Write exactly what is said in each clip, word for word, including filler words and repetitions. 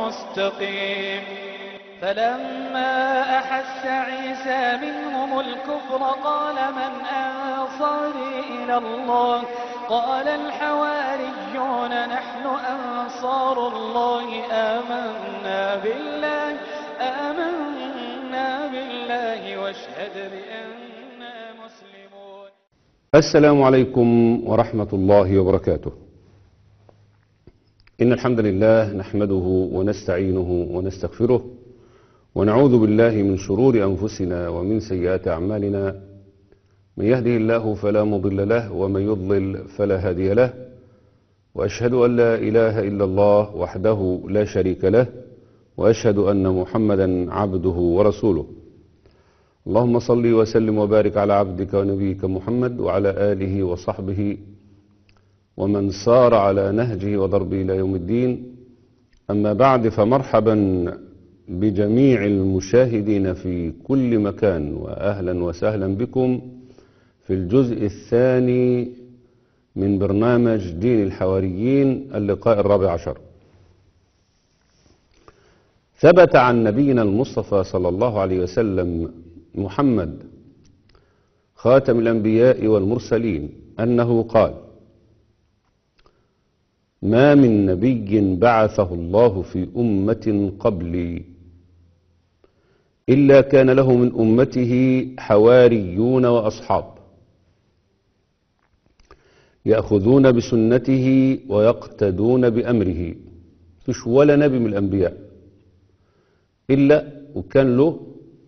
مستقيم. فلما أحس عيسى منهم الكفر قال من أنصاري إلى الله قال الحواريون نحن أنصار الله آمنا بالله آمنا بالله واشهد بأننا مسلمون. السلام عليكم ورحمة الله وبركاته. إن الحمد لله نحمده ونستعينه ونستغفره ونعوذ بالله من شرور أنفسنا ومن سيئات أعمالنا. من يهده الله فلا مضل له ومن يضلل فلا هادي له، وأشهد أن لا إله إلا الله وحده لا شريك له، وأشهد أن محمدا عبده ورسوله. اللهم صل وسلم وبارك على عبدك ونبيك محمد وعلى آله وصحبه ومن سار على نهجه وضربه إلى يوم الدين. أما بعد، فمرحبا بجميع المشاهدين في كل مكان، وأهلا وسهلا بكم في الجزء الثاني من برنامج دين الحواريين، اللقاء الرابع عشر. ثبت عن نبينا المصطفى صلى الله عليه وسلم محمد خاتم الأنبياء والمرسلين أنه قال: ما من نبي بعثه الله في أمة قبلي إلا كان له من أمته حواريون وأصحاب يأخذون بسنته ويقتدون بأمره. مفيش ولا نبي من الأنبياء إلا وكان له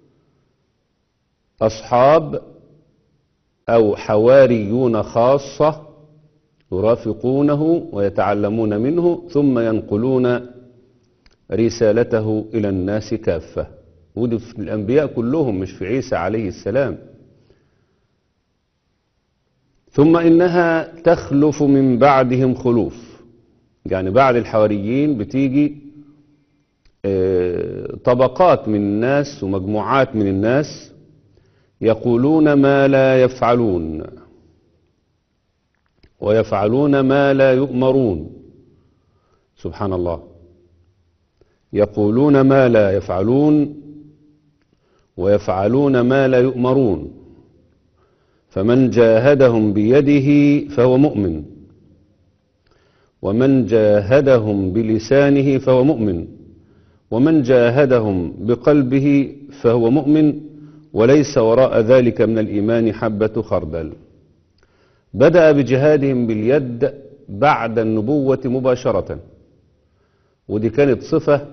أصحاب أو حواريون خاصة يرافقونه ويتعلمون منه ثم ينقلون رسالته إلى الناس كافة. ودي في الأنبياء كلهم، مش في عيسى عليه السلام. ثم إنها تخلف من بعدهم خلوف، يعني بعد الحواريين بتيجي طبقات من الناس ومجموعات من الناس يقولون ما لا يفعلون ويفعلون ما لا يؤمرون. سبحان الله، يقولون ما لا يفعلون ويفعلون ما لا يؤمرون. فمن جاهدهم بيده فهو مؤمن، ومن جاهدهم بلسانه فهو مؤمن، ومن جاهدهم بقلبه فهو مؤمن، وليس وراء ذلك من الإيمان حبة خردل. بدأ بجهادهم باليد بعد النبوة مباشرة، ودي كانت صفة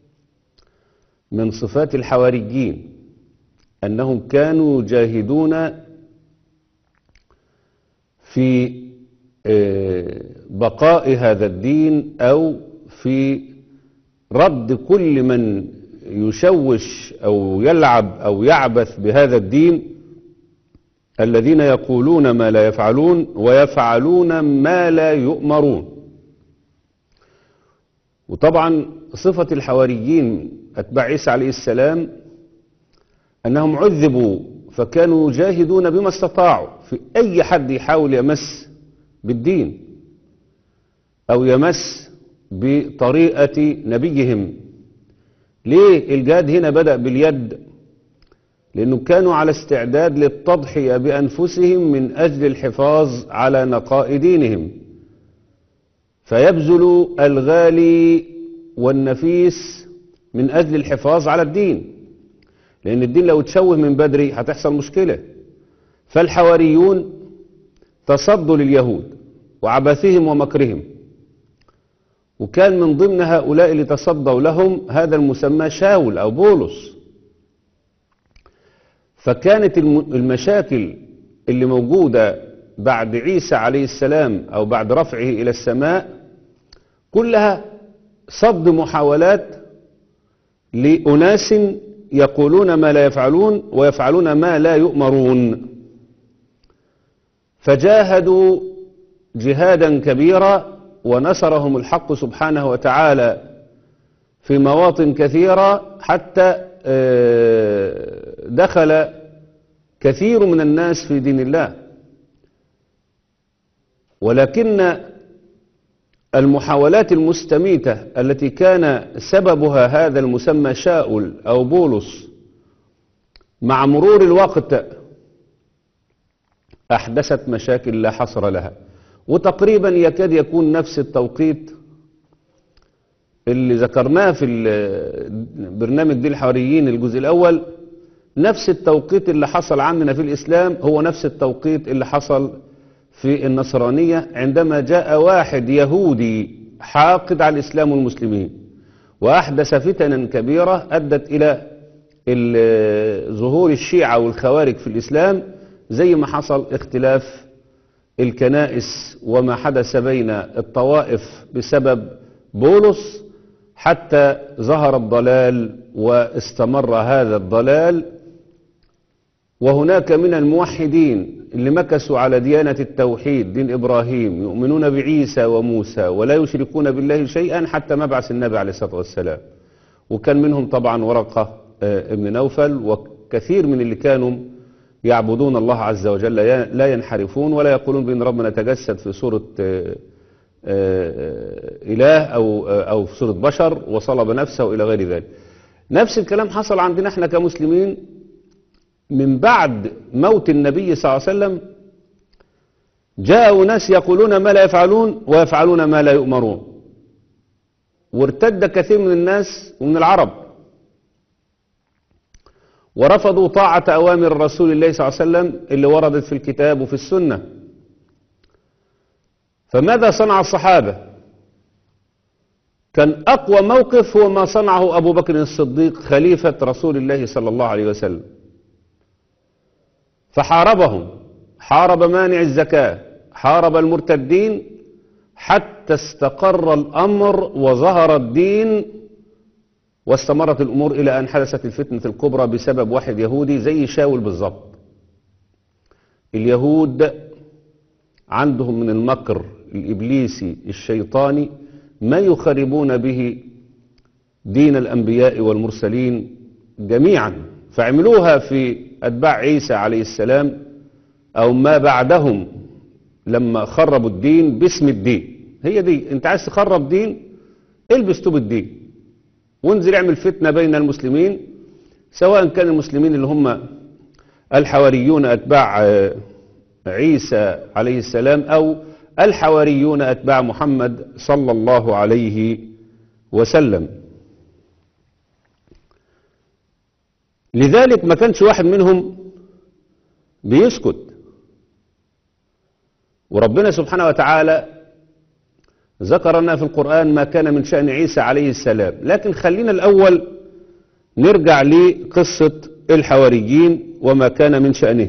من صفات الحواريين، أنهم كانوا يجاهدون في بقاء هذا الدين أو في رد كل من يشوش أو يلعب أو يعبث بهذا الدين، الذين يقولون ما لا يفعلون ويفعلون ما لا يؤمرون. وطبعا صفة الحواريين أتباع عيسى عليه السلام أنهم عذبوا، فكانوا يجاهدون بما استطاعوا في أي حد يحاول يمس بالدين أو يمس بطريقة نبيهم. ليه الجهاد هنا بدأ باليد؟ لأنه كانوا على استعداد للتضحية بأنفسهم من أجل الحفاظ على نقاء دينهم، فيبذلوا الغالي والنفيس من أجل الحفاظ على الدين، لأن الدين لو تشوه من بدري هتحصل مشكلة. فالحواريون تصدوا لليهود وعبثهم ومكرهم، وكان من ضمن هؤلاء اللي تصدوا لهم هذا المسمى شاول أو بولس. فكانت المشاكل اللي موجودة بعد عيسى عليه السلام أو بعد رفعه إلى السماء كلها صد محاولات لأناس يقولون ما لا يفعلون ويفعلون ما لا يؤمرون. فجاهدوا جهادا كبيرا ونصرهم الحق سبحانه وتعالى في مواطن كثيرة، حتى دخل كثير من الناس في دين الله. ولكن المحاولات المستميتة التي كان سببها هذا المسمى شاؤل أو بولس مع مرور الوقت أحدثت مشاكل لا حصر لها، وتقريبا يكاد يكون نفس التوقيت اللي ذكرناه في برنامج دين الحواريين الجزء الأول، نفس التوقيت اللي حصل عندنا في الإسلام هو نفس التوقيت اللي حصل في النصرانية، عندما جاء واحد يهودي حاقد على الإسلام والمسلمين وأحدث فتنا كبيرة أدت إلى ظهور الشيعة والخوارج في الإسلام، زي ما حصل اختلاف الكنائس وما حدث بين الطوائف بسبب بولس، حتى ظهر الضلال واستمر هذا الضلال. وهناك من الموحدين اللي مكسوا على ديانة التوحيد دين إبراهيم، يؤمنون بعيسى وموسى ولا يشركون بالله شيئا حتى مبعث النبي عليه الصلاة والسلام، وكان منهم طبعا ورقة ابن نوفل وكثير من اللي كانوا يعبدون الله عز وجل لا ينحرفون ولا يقولون بأن ربنا تجسد في صورة إله أو أو في صورة بشر وصلب نفسه إلى غير ذلك. نفس الكلام حصل عندنا احنا كمسلمين من بعد موت النبي صلى الله عليه وسلم. جاءوا ناس يقولون ما لا يفعلون ويفعلون ما لا يؤمرون، وارتد كثير من الناس ومن العرب ورفضوا طاعة أوامر رسول الله صلى الله عليه وسلم اللي وردت في الكتاب وفي السنة. فماذا صنع الصحابة؟ كان أقوى موقف هو ما صنعه أبو بكر الصديق خليفة رسول الله صلى الله عليه وسلم، فحاربهم، حارب مانع الزكاة، حارب المرتدين، حتى استقر الأمر وظهر الدين واستمرت الأمور إلى أن حدثت الفتنة الكبرى بسبب واحد يهودي زي شاول بالضبط. اليهود عندهم من المكر الإبليسي الشيطاني ما يخربون به دين الأنبياء والمرسلين جميعا، فعملوها في أتباع عيسى عليه السلام أو ما بعدهم لما خربوا الدين باسم الدين. هي دي، انت عايز تخرب دين البس توب الدين وانزل اعمل فتنة بين المسلمين، سواء كان المسلمين اللي هم الحواريون أتباع عيسى عليه السلام أو الحواريون أتباع محمد صلى الله عليه وسلم. لذلك ما كانش واحد منهم بيسكت، وربنا سبحانه وتعالى ذكر لنا في القرآن ما كان من شأن عيسى عليه السلام. لكن خلينا الأول نرجع لقصة الحواريين وما كان من شأنه.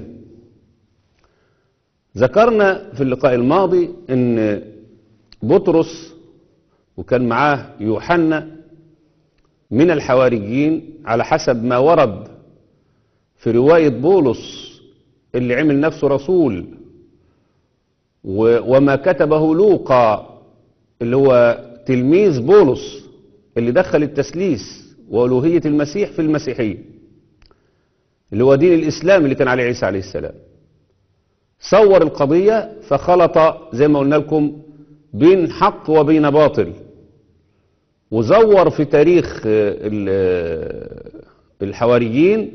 ذكرنا في اللقاء الماضي ان بطرس وكان معاه يوحنا من الحواريين على حسب ما ورد في رواية بولس اللي عمل نفسه رسول، وما كتبه لوقا اللي هو تلميذ بولس اللي دخل التسليس وألوهية المسيح في المسيحية اللي هو دين الإسلام اللي كان عليه عيسى عليه السلام. صور القضية فخلط زي ما قلنا لكم بين حق وبين باطل، وزور في تاريخ الحواريين،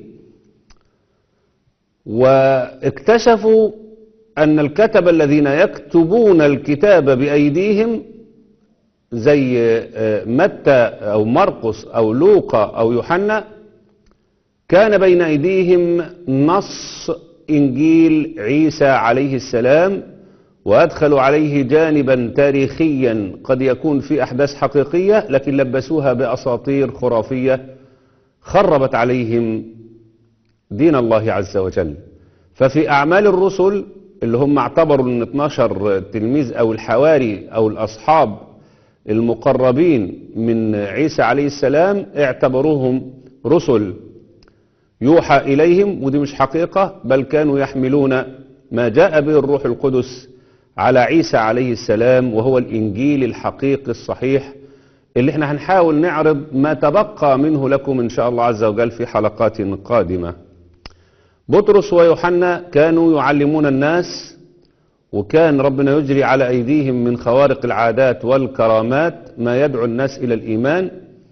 واكتشفوا أن الكتبة الذين يكتبون الكتاب بأيديهم زي متى أو مرقس أو لوقا أو يوحنا كان بين أيديهم نص إنجيل عيسى عليه السلام، وأدخلوا عليه جانبا تاريخيا قد يكون في أحداث حقيقية لكن لبسوها بأساطير خرافية خربت عليهم دين الله عز وجل. ففي أعمال الرسل اللي هم اعتبروا ان اتناشر تلميذ أو الحواري أو الأصحاب المقربين من عيسى عليه السلام اعتبروهم رسل يوحى إليهم، ودي مش حقيقة، بل كانوا يحملون ما جاء به الروح القدس على عيسى عليه السلام وهو الإنجيل الحقيقي الصحيح اللي احنا هنحاول نعرض ما تبقى منه لكم إن شاء الله عز وجل في حلقات قادمة. بطرس ويوحنا كانوا يعلمون الناس وكان ربنا يجري على أيديهم من خوارق العادات والكرامات ما يدعو الناس إلى الإيمان.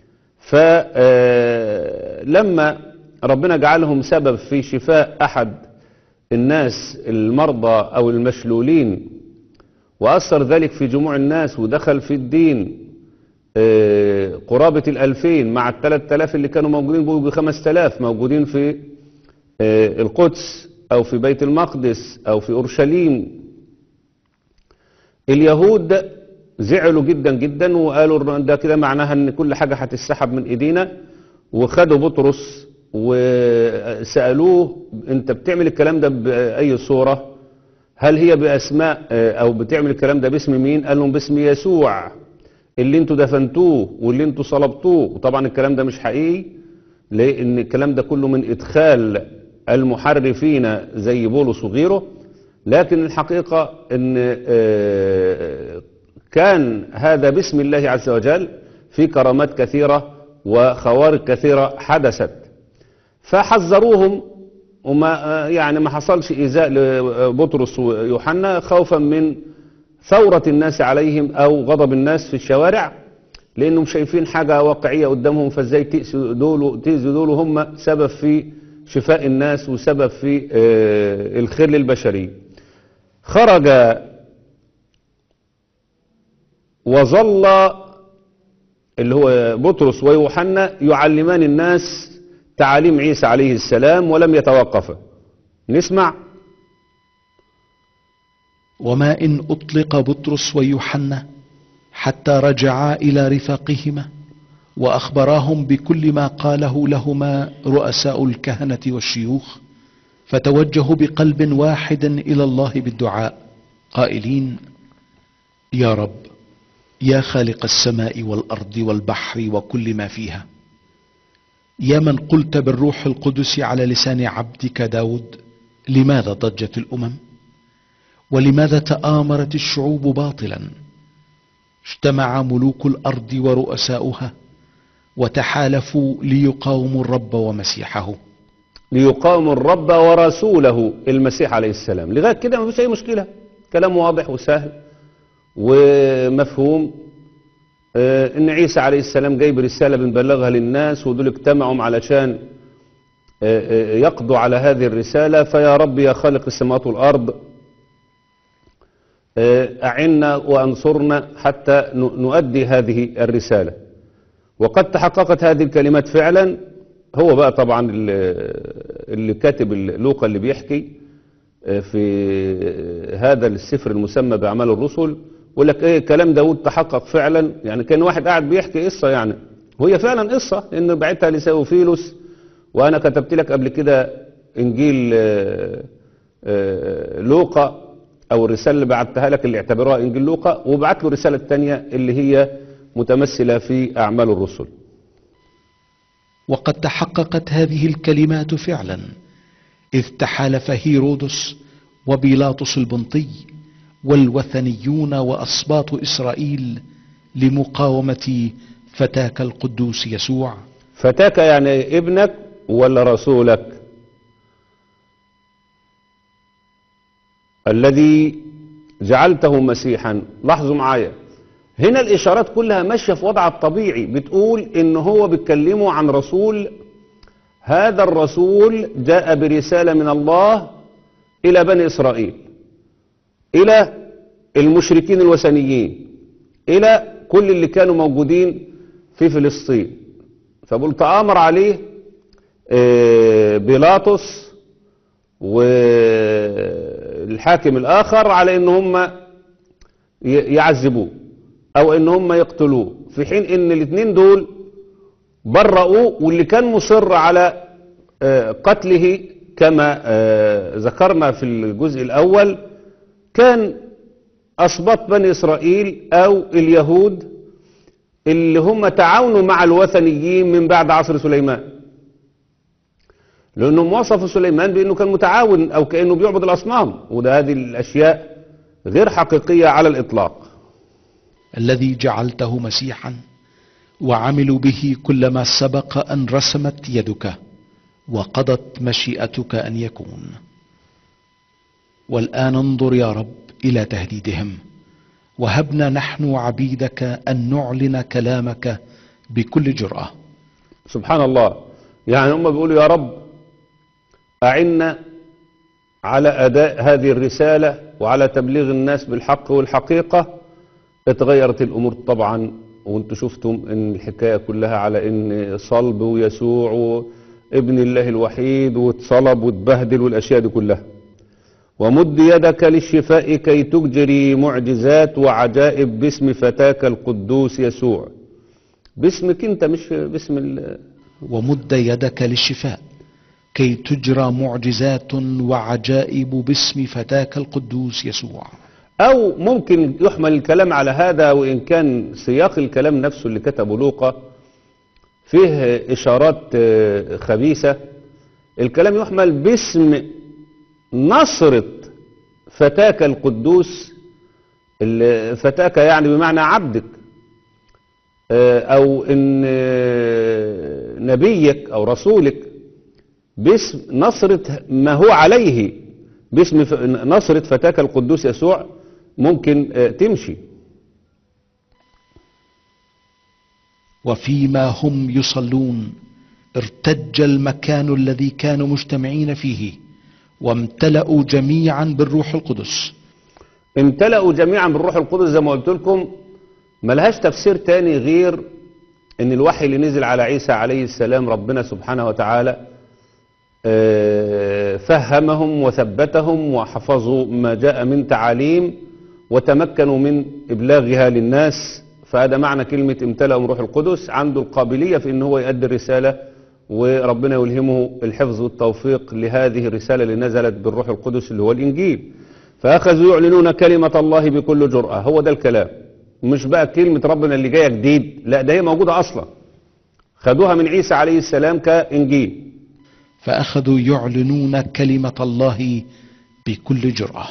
فلما ربنا جعلهم سبب في شفاء أحد الناس المرضى أو المشلولين وأثر ذلك في جموع الناس ودخل في الدين قرابة الألفين مع الثلاث آلاف اللي كانوا موجودين بقوا بخمس تلاف موجودين في القدس أو في بيت المقدس أو في أورشليم، اليهود زعلوا جدا جدا وقالوا ده كده معناها ان كل حاجة هتسحب من ايدينا، وخدوا بطرس وسألوه انت بتعمل الكلام ده بأي صورة؟ هل هي بأسماء او بتعمل الكلام ده باسم مين؟ قال لهم باسم يسوع اللي انتوا دفنتوه واللي انتوا صلبتوه. وطبعا الكلام ده مش حقيقي، لان الكلام ده كله من ادخال المحرفين زي بولس وغيره، لكن الحقيقة ان كان هذا باسم الله عز وجل في كرامات كثيرة وخوارق كثيرة حدثت. فحذروهم وما يعني ما حصلش إيذاء لبطرس ويوحنا خوفا من ثورة الناس عليهم أو غضب الناس في الشوارع، لأنهم شايفين حاجة واقعية قدامهم، فازاي تأذوا دول تأذوا دول هم سبب في شفاء الناس وسبب في الخير للبشرية. خرج وظل اللي هو بطرس ويوحنا يعلمان الناس تعاليم عيسى عليه السلام ولم يتوقفا. نسمع. وما إن أطلق بطرس ويوحنا حتى رجعا إلى رفاقهما وأخبراهم بكل ما قاله لهما رؤساء الكهنة والشيوخ، فتوجهوا بقلب واحد إلى الله بالدعاء قائلين: يا رب، يا خالق السماء والأرض والبحر وكل ما فيها، يا من قلت بالروح القدس على لسان عبدك داود: لماذا ضجت الأمم؟ ولماذا تآمرت الشعوب باطلا؟ اجتمع ملوك الأرض ورؤساؤها وتحالفوا ليقاوموا الرب ومسيحه. ليقاوموا الرب ورسوله المسيح عليه السلام. لغاية كده ما فيش أي مشكلة، كلام واضح وسهل ومفهوم. آه ان عيسى عليه السلام جايب رسالة بنبلغها للناس، ودول اجتمعوا علشان آه آه يقضوا على هذه الرسالة. فيا رب يا خالق السماوات والأرض آه أعنا وأنصرنا حتى نؤدي هذه الرسالة. وقد تحققت هذه الكلمات فعلا. هو بقى طبعا اللي كاتب لوقا اللي بيحكي في هذا السفر المسمى بأعمال الرسل، يقول لك ايه كلام داود تحقق فعلا. يعني كان واحد قاعد بيحكي قصة، يعني وهي فعلا قصة ان بعتها لساوفيلوس. وانا كتبت لك قبل كده انجيل لوقا او الرسالة اللي بعتها لك اللي اعتبروها انجيل لوقا، وبعت له الرسالة الثانية اللي هي متمثلة في أعمال الرسل. وقد تحققت هذه الكلمات فعلا، إذ تحالف هيرودس وبيلاطس البنطي والوثنيون وأسباط إسرائيل لمقاومة فتاك القدوس يسوع. فتاك يعني ابنك ولا رسولك؟ الذي جعلته مسيحا. لاحظوا معايا هنا الإشارات كلها ماشية في وضعها الطبيعي، بتقول إن هو بيتكلموا عن رسول. هذا الرسول جاء برسالة من الله إلى بني إسرائيل، إلى المشركين الوثنيين، إلى كل اللي كانوا موجودين في فلسطين. فبقول تآمر عليه بيلاطس والحاكم الآخر على إن هم يعذبوه او ان هم يقتلوه، في حين ان الاثنين دول برؤوه، واللي كان مصر على قتله كما ذكرنا في الجزء الاول كان اسباط بني اسرائيل او اليهود اللي هم تعاونوا مع الوثنيين من بعد عصر سليمان، لانهم وصفوا سليمان بانه كان متعاون او كانه بيعبد الاصنام، وده هذه الاشياء غير حقيقية على الاطلاق. الذي جعلته مسيحا وعملوا به كل ما سبق أن رسمت يدك وقضت مشيئتك أن يكون. والآن انظر يا رب إلى تهديدهم، وهبنا نحن عبيدك أن نعلن كلامك بكل جرأة. سبحان الله. يعني هم بيقولوا يا رب أعنا على أداء هذه الرسالة وعلى تبليغ الناس بالحق والحقيقة. اتغيرت الأمور طبعا، وانتوا شفتم ان الحكاية كلها على ان صلب ويسوع ابن الله الوحيد، واتصلب واتبهدل والأشياء دي كلها. ومد يدك للشفاء كي تجري معجزات وعجائب باسم فتاك القدوس يسوع. باسمك انت، مش باسم ال... ومد يدك للشفاء كي تجرى معجزات وعجائب باسم فتاك القدوس يسوع. أو ممكن يحمل الكلام على هذا، وإن كان سياق الكلام نفسه اللي كتبه لوقا فيه إشارات خبيثة. الكلام يحمل باسم نصرة فتاك القدوس. فتاك يعني بمعنى عبدك، أو إن نبيك أو رسولك، باسم نصرة ما هو عليه، باسم نصرة فتاك القدوس يسوع ممكن تمشي. وفيما هم يصلون ارتج المكان الذي كانوا مجتمعين فيه، وامتلأوا جميعا بالروح القدس. امتلأوا جميعا بالروح القدس زي ما قلت لكم، ملهاش تفسير تاني غير ان الوحي اللي نزل على عيسى عليه السلام ربنا سبحانه وتعالى فهمهم وثبتهم وحفظوا ما جاء من تعاليم وتمكنوا من إبلاغها للناس. فهذا معنى كلمة امتلأوا من روح القدس، عنده القابلية في ان هو يؤدي الرسالة، وربنا يلهمه الحفظ والتوفيق لهذه الرسالة اللي نزلت بالروح القدس اللي هو الإنجيل. فأخذوا يعلنون كلمة الله بكل جرأة. هو ده الكلام، مش بقى كلمة ربنا اللي جاية جديد، لا ده هي موجودة أصلا، خدوها من عيسى عليه السلام كإنجيل. فأخذوا يعلنون كلمة الله بكل جرأة.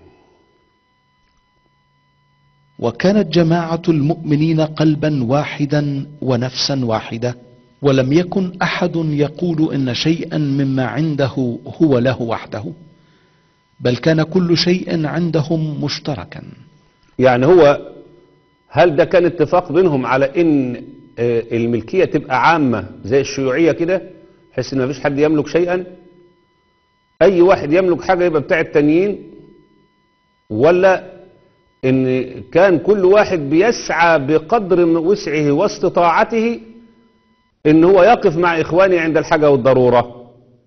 وكانت جماعة المؤمنين قلبا واحدا ونفسا واحدة، ولم يكن أحد يقول إن شيئا مما عنده هو له وحده، بل كان كل شيء عندهم مشتركا. يعني هو هل ده كان اتفاق بينهم على ان الملكية تبقى عامة زي الشيوعية كده، بحيث ان مفيش حد يملك شيئا، اي واحد يملك حاجة يبقى بتاع التانيين، ولا ان كان كل واحد بيسعى بقدر من وسعه واستطاعته ان هو يقف مع اخوانه عند الحاجة والضرورة؟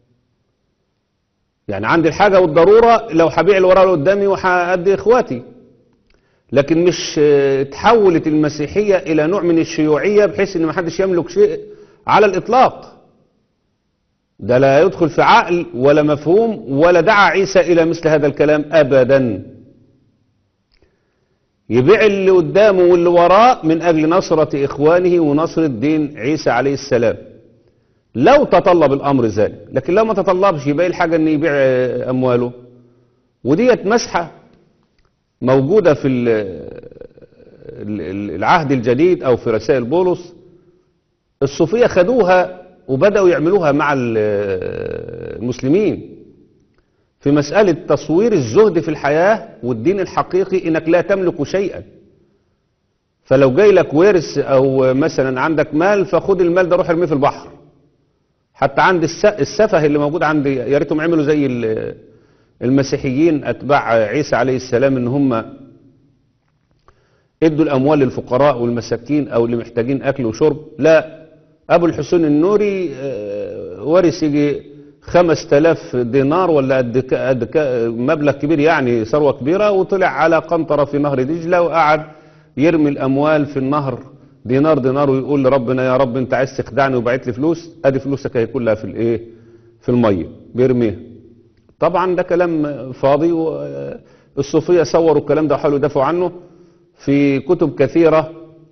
يعني عندي الحاجة والضرورة، لو هبيع اللي وراء قدامي وهأدي اخواتي. لكن مش تحولت المسيحية الى نوع من الشيوعية بحيث ان محدش يملك شيء على الاطلاق. ده لا يدخل في عقل ولا مفهوم، ولا دعا عيسى الى مثل هذا الكلام ابدا. يبيع اللي قدامه واللي وراه من اجل نصرة اخوانه ونصرة دين عيسى عليه السلام، لو تطلب الامر ذلك. لكن لو ما تطلبش يبقى الحاجة ان يبيع امواله. وديت مسحة موجودة في العهد الجديد او في رسائل بولس. الصوفية خدوها وبدأوا يعملوها مع المسلمين في مسألة تصوير الزهد في الحياة والدين الحقيقي انك لا تملك شيئا. فلو جاي لك ورث او مثلا عندك مال، فخد المال ده روح ارميه في البحر. حتى عند السفه اللي موجود عند، يا ريتهم عملوا زي المسيحيين اتباع عيسى عليه السلام، ان هم ادوا الاموال للفقراء والمساكين او اللي محتاجين اكل وشرب. لا، ابو الحسين النوري ورث يجي خمس تلاف دينار ولا قد مبلغ كبير، يعني ثروة كبيرة، وطلع على قنطرة في نهر دجلة وقعد يرمي الاموال في النهر دينار دينار، ويقول لربنا يا رب انت عايز تخدعني وبعت لي فلوس، ادي فلوسك هي كلها في الايه، في الميه بيرميها. طبعا ده كلام فاضي، والصوفيه صوروا الكلام ده وحاولوا يدافعوا عنه في كتب كثيره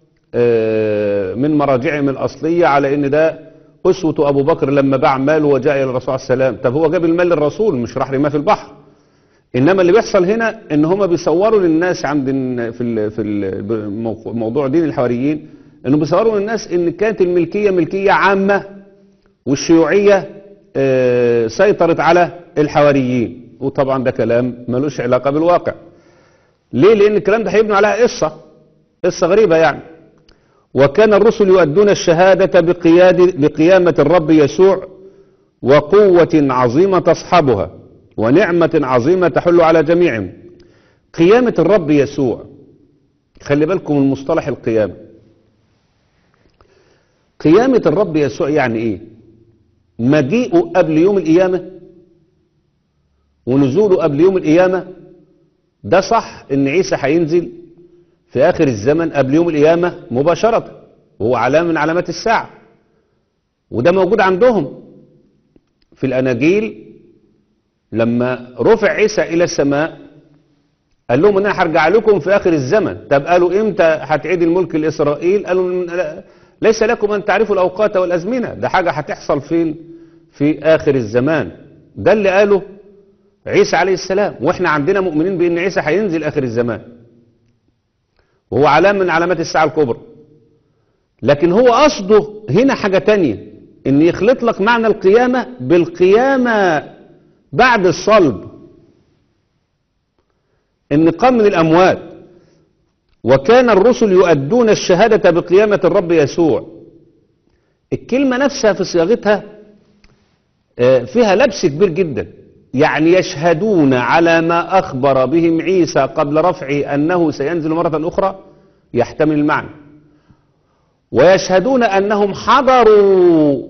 من مراجعهم الاصليه على ان ده اسوه ابو بكر لما باع ماله وجاء الى الرسول عليه السلام. طب هو جاب المال للرسول، مش راح رماه في البحر. انما اللي بيحصل هنا ان هم بيصوروا للناس عند في في موضوع دين الحواريين، انه بيصوروا للناس ان كانت الملكيه ملكيه عامه، والشيوعيه سيطرت على الحواريين. وطبعا ده كلام ملوش علاقه بالواقع. ليه؟ لأن الكلام ده هيبنوا عليها قصة قصة غريبة يعني. وكان الرسل يؤدون الشهادة بقياد بقيامة الرب يسوع وقوة عظيمة تصحبها ونعمة عظيمة تحل على جميعهم. قيامة الرب يسوع، خلي بالكم من مصطلح القيامة. قيامة الرب يسوع يعني ايه؟ مجيئه قبل يوم القيامة ونزوله قبل يوم القيامة. ده صح ان عيسى هينزل في اخر الزمن قبل يوم القيامة مباشرة، وهو علامة من علامات الساعة، وده موجود عندهم في الاناجيل. لما رفع عيسى الى السماء قال لهم ان انا هرجع لكم في اخر الزمن. طب قالوا امتى هتعيد الملك لاسرائيل؟ قالوا ليس لكم ان تعرفوا الاوقات والازمنه، ده حاجه هتحصل فين؟ في اخر الزمان. ده اللي قاله عيسى عليه السلام، واحنا عندنا مؤمنين بان عيسى هينزل اخر الزمان وهو علامه من علامات الساعه الكبرى. لكن هو قصده هنا حاجه تانية، ان يخلط لك معنى القيامه بالقيامه بعد الصلب، ان قام من الاموات. وكان الرسل يؤدون الشهادة بقيامة الرب يسوع. الكلمة نفسها في صياغتها فيها لبس كبير جدا، يعني يشهدون على ما أخبر بهم عيسى قبل رفعه أنه سينزل مرة أخرى، يحتمل المعنى. ويشهدون أنهم حضروا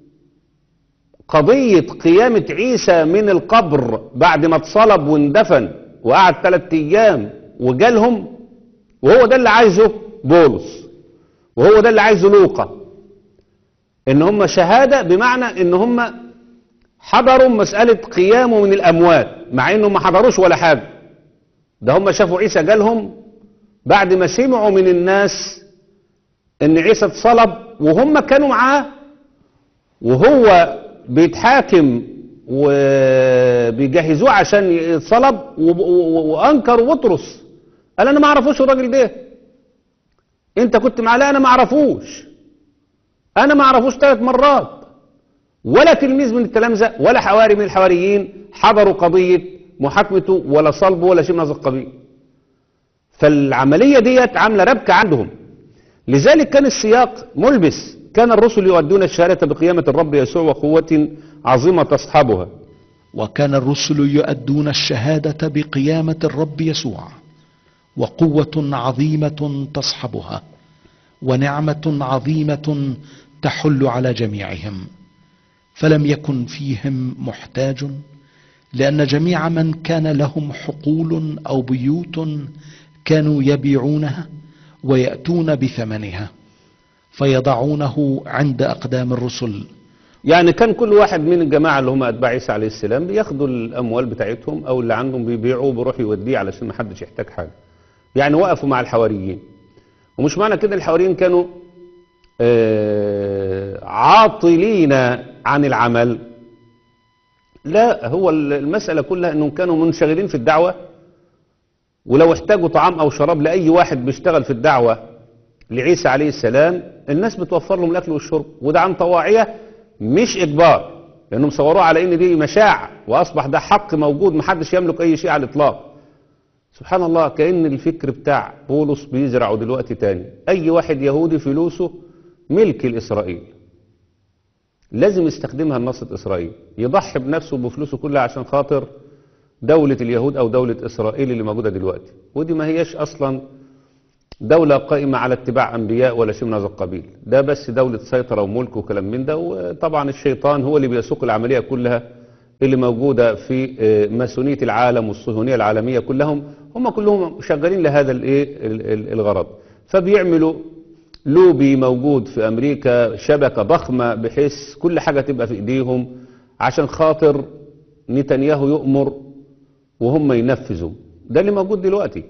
قضية قيامة عيسى من القبر بعد ما اتصلب واندفن وقعد ثلاثة أيام وجالهم، وهو ده اللي عايزه بولس، وهو ده اللي عايزه لوقا، ان هم شهادة بمعنى ان هم حضروا مسألة قيامه من الاموات، مع انهم ما حضروش ولا حاجة. ده هم شافوا عيسى جالهم بعد ما سمعوا من الناس ان عيسى اتصلب، وهم كانوا معاه وهو بيتحاكم وبيجهزوه عشان يتصلب، وانكروا بطرس قال انا ما اعرفوش الراجل ده، انت كنت معاه؟ لا انا ما اعرفوش، انا ما اعرفوش ثلاث مرات. ولا تلميذ من التلامذه ولا حواري من الحواريين حضروا قضيه محاكمته ولا صلبه ولا شيء من هذا القبيل. فالعمليه ديت عامله ربكه عندهم، لذلك كان السياق ملبس. كان الرسل يؤدون الشهاده بقيامه الرب يسوع وقوه عظيمه تصحبها. وكان الرسل يؤدون الشهادة بقيامة الرب يسوع وقوة عظيمة تصحبها ونعمة عظيمة تحل على جميعهم، فلم يكن فيهم محتاج، لأن جميع من كان لهم حقول أو بيوت كانوا يبيعونها ويأتون بثمنها فيضعونه عند أقدام الرسل. يعني كان كل واحد من الجماعة اللي هم أتباع عيسى عليه السلام بياخدوا الأموال بتاعتهم أو اللي عندهم بيبيعوا وبيروح يوديه علشان ما حدش يحتاج حاجة. يعني وقفوا مع الحواريين. ومش معنى كده الحواريين كانوا آه عاطلين عن العمل، لا، هو المسألة كلها أنهم كانوا منشغلين في الدعوة، ولو احتاجوا طعام أو شراب لأي واحد بيشتغل في الدعوة لعيسى عليه السلام الناس بتوفر لهم الأكل والشرب، وده عن طواعية مش إجبار، لأنهم صوروه على إن دي مشاع، وأصبح ده حق موجود محدش يملك أي شيء على الإطلاق. سبحان الله، كأن الفكر بتاع بولس بيزرعه دلوقتي تاني. أي واحد يهودي فلوسه ملك لإسرائيل، لازم يستخدمها لنصرة إسرائيل، يضحي بنفسه وبفلوسه كلها عشان خاطر دولة اليهود أو دولة إسرائيل اللي موجودة دلوقتي. ودي ما هيش أصلا دولة قائمة على اتباع أنبياء ولا شيء من هذا القبيل، ده بس دولة سيطرة وملك وكلام من ده. وطبعا الشيطان هو اللي بيسوق العملية كلها اللي موجودة في ماسونية العالم والصهيونية العالمية، كلهم هم كلهم شغالين لهذا الغرض. فبيعملوا لوبي موجود في أمريكا، شبكة ضخمة بحيث كل حاجة تبقى في إيديهم عشان خاطر نتنياهو يؤمر وهم ينفذوا. ده اللي موجود دلوقتي،